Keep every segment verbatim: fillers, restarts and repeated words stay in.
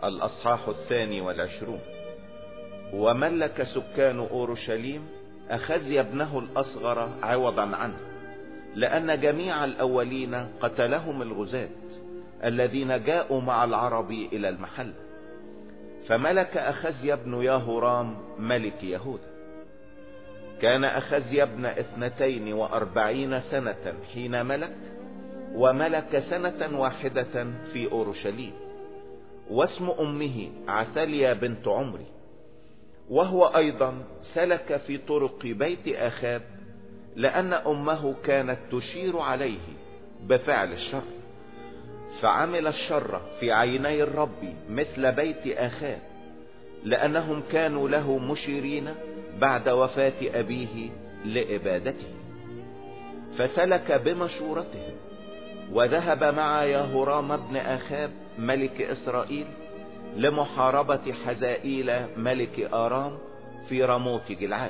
الأصحاح الثاني والعشرون. وملك سكان أورشليم أخزي ابنه الأصغر عوضا عنه، لأن جميع الأولين قتلهم الغزاة الذين جاءوا مع العرب إلى المحل. فملك أخزي ابن يهورام ملك يهوذا. كان أخزي ابن اثنتين وأربعين سنة حين ملك، وملك سنة واحدة في أورشليم. واسم أمه عثاليا بنت عمري. وهو أيضا سلك في طرق بيت آخاب، لأن أمه كانت تشير عليه بفعل الشر، فعمل الشر في عيني الرب مثل بيت آخاب، لأنهم كانوا له مشيرين بعد وفاة أبيه لإبادته. فسلك بمشورتهم، وذهب مع يهورام ابن آخاب ملك إسرائيل لمحاربة حزائيل ملك آرام في رموت جلعاد.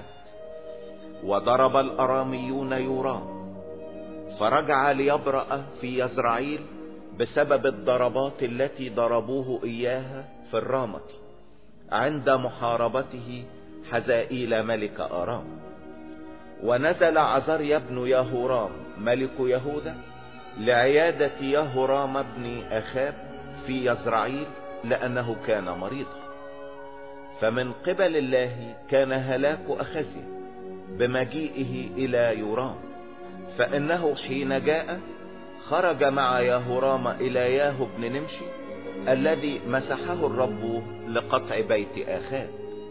وضرب الأراميون يورام، فرجع ليبرأ في يزرعيل بسبب الضربات التي ضربوه إياها في الرامة عند محاربته حزائيل ملك آرام. ونزل عزريا بن يهورام ملك يهوذا لعيادة يهورام ابن أخاب في يزرعيل، لأنه كان مريضا. فمن قبل الله كان هلاك أخزيا بمجيئه إلى يورام، فإنه حين جاء خرج مع يهورام إلى ياهو بن نمشي الذي مسحه الرب لقطع بيت آخاب.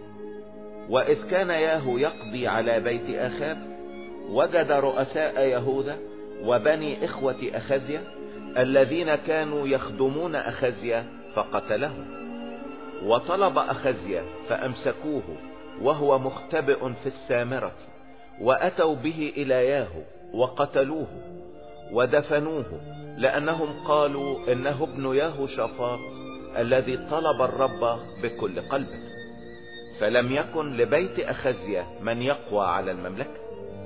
وإذ كان ياهو يقضي على بيت آخاب، وجد رؤساء يهوذا وبني إخوة أخزيا الذين كانوا يخدمون أخزيا فقتلهم. وطلب أخزيا فأمسكوه وهو مختبئ في السامرة، وأتوا به إلى ياهو وقتلوه ودفنوه، لأنهم قالوا إنه ابن ياهو شافاط الذي طلب الرب بكل قلبه. فلم يكن لبيت أخزيا من يقوى على المملكة.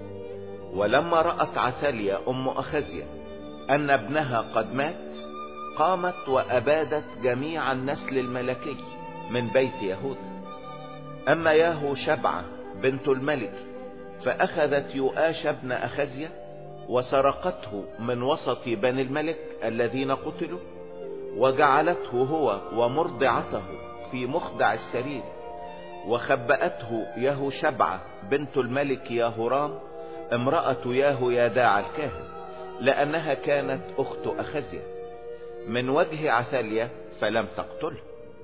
ولما رأت عثاليا أم أخزيا أن ابنها قد مات، قامت وأبادت جميع النسل الملكي من بيت يهوذا. أما ياهو شبعة بنت الملك فأخذت يؤاش ابن أخزيا وسرقته من وسط بني الملك الذين قتلوا، وجعلته هو ومرضعته في مخدع السرير، وخبأته ياهو شبعة بنت الملك يهورام امرأة ياهو يداع الكاهن، لأنها كانت أخت أخزيا من وجه عثاليا، فلم تقتله.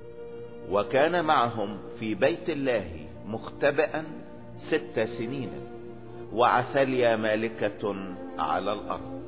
وكان معهم في بيت الله مختبئا ست سنين، وعثاليا مالكة على الأرض.